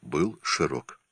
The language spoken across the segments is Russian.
был широк.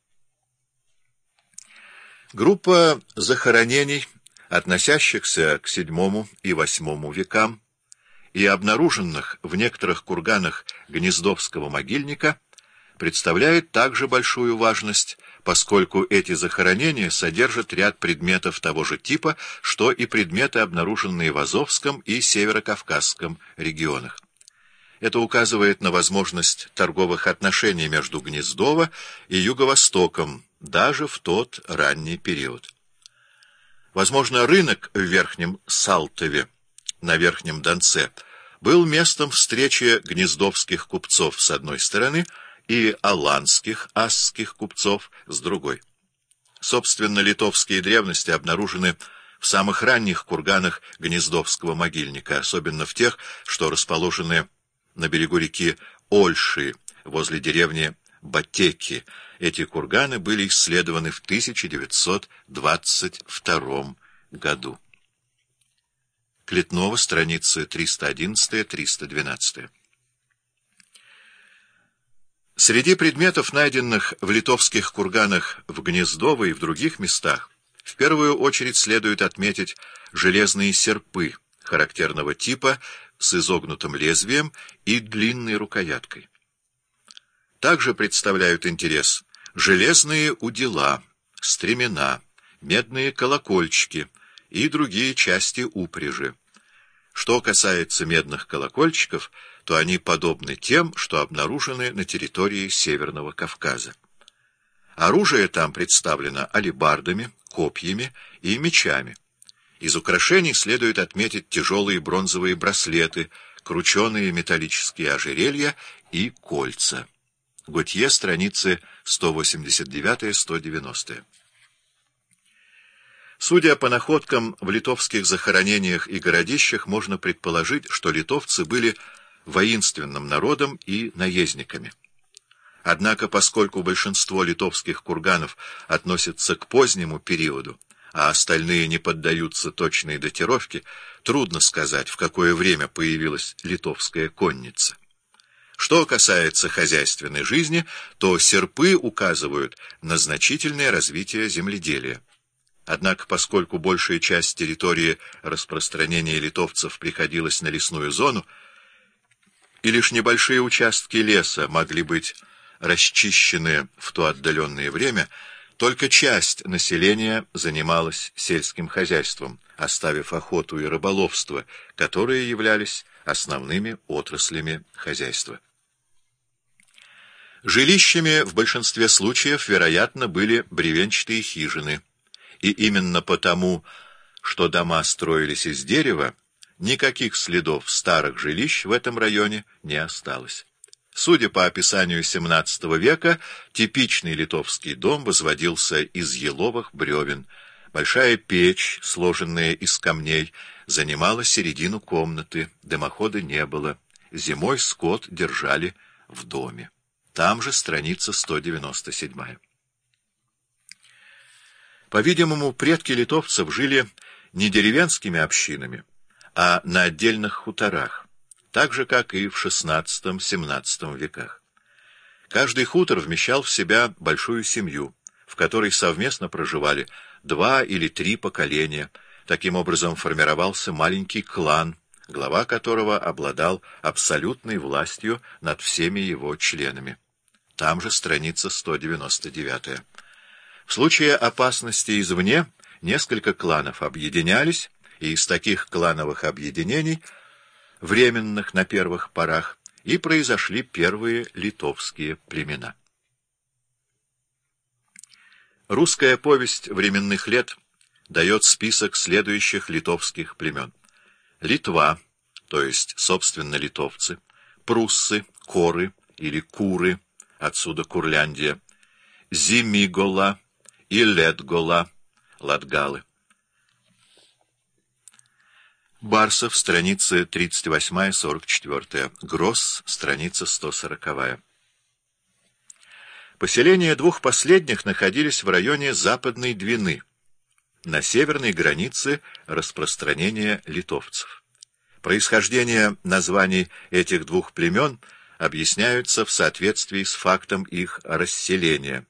Группа захоронений, относящихся к VII и VIII векам и обнаруженных в некоторых курганах Гнездовского могильника, представляет также большую важность, поскольку эти захоронения содержат ряд предметов того же типа, что и предметы, обнаруженные в Азовском и Северокавказском регионах. Это указывает на возможность торговых отношений между Гнездово и Юго-Востоком даже в тот ранний период. Возможно, рынок в Верхнем Салтове, на Верхнем Донце, был местом встречи гнездовских купцов с одной стороны и аланских, асских купцов с другой. Собственно, литовские древности обнаружены в самых ранних курганах Гнездовского могильника, особенно в тех, что расположены на берегу реки Ольши, возле деревни Батеки. Эти курганы были исследованы в 1922 году. Клетнова, страницы 311-312. Среди предметов, найденных в литовских курганах в Гнездово и в других местах, в первую очередь следует отметить железные серпы характерного типа с изогнутым лезвием и длинной рукояткой. Также представляют интерес железные удила, стремена, медные колокольчики и другие части упряжи. Что касается медных колокольчиков, то они подобны тем, что обнаружены на территории Северного Кавказа. Оружие там представлено алебардами, копьями и мечами. Из украшений следует отметить тяжелые бронзовые браслеты, крученые металлические ожерелья и кольца. Готье, страницы 189-190. Судя по находкам в литовских захоронениях и городищах, можно предположить, что литовцы были воинственным народом и наездниками. Однако, поскольку большинство литовских курганов относятся к позднему периоду, а остальные не поддаются точной датировке, трудно сказать, в какое время появилась литовская конница. Что касается хозяйственной жизни, то серпы указывают на значительное развитие земледелия. Однако, поскольку большая часть территории распространения литовцев приходилась на лесную зону, и лишь небольшие участки леса могли быть расчищены в то отдаленное время, только часть населения занималась сельским хозяйством, оставив охоту и рыболовство, которые являлись основными отраслями хозяйства. Жилищами в большинстве случаев, вероятно, были бревенчатые хижины, и именно потому, что дома строились из дерева, никаких следов старых жилищ в этом районе не осталось. Судя по описанию XVII века, типичный литовский дом возводился из еловых бревен. Большая печь, сложенная из камней, занимала середину комнаты, дымохода не было. Зимой скот держали в доме. Там же страница 197. По-видимому, предки литовцев жили не деревенскими общинами, а на отдельных хуторах, так же, как и в XVI-XVII веках. Каждый хутор вмещал в себя большую семью, в которой совместно проживали 2 или 3 поколения. Таким образом формировался маленький клан, глава которого обладал абсолютной властью над всеми его членами. Там же страница 199. В случае опасности извне несколько кланов объединялись, и из таких клановых объединений, временных на первых порах, и произошли первые литовские племена. Русская повесть временных лет дает список следующих литовских племен. Литва, то есть, собственно, литовцы, пруссы, коры или куры, отсюда Курляндия, Зимигола и Летгола, латгалы. Барсов, страницы 38-44. Гросс, страница 140. Поселения двух последних находились в районе Западной Двины, на северной границе распространения литовцев. Происхождение названий этих двух племен объясняются в соответствии с фактом их расселения.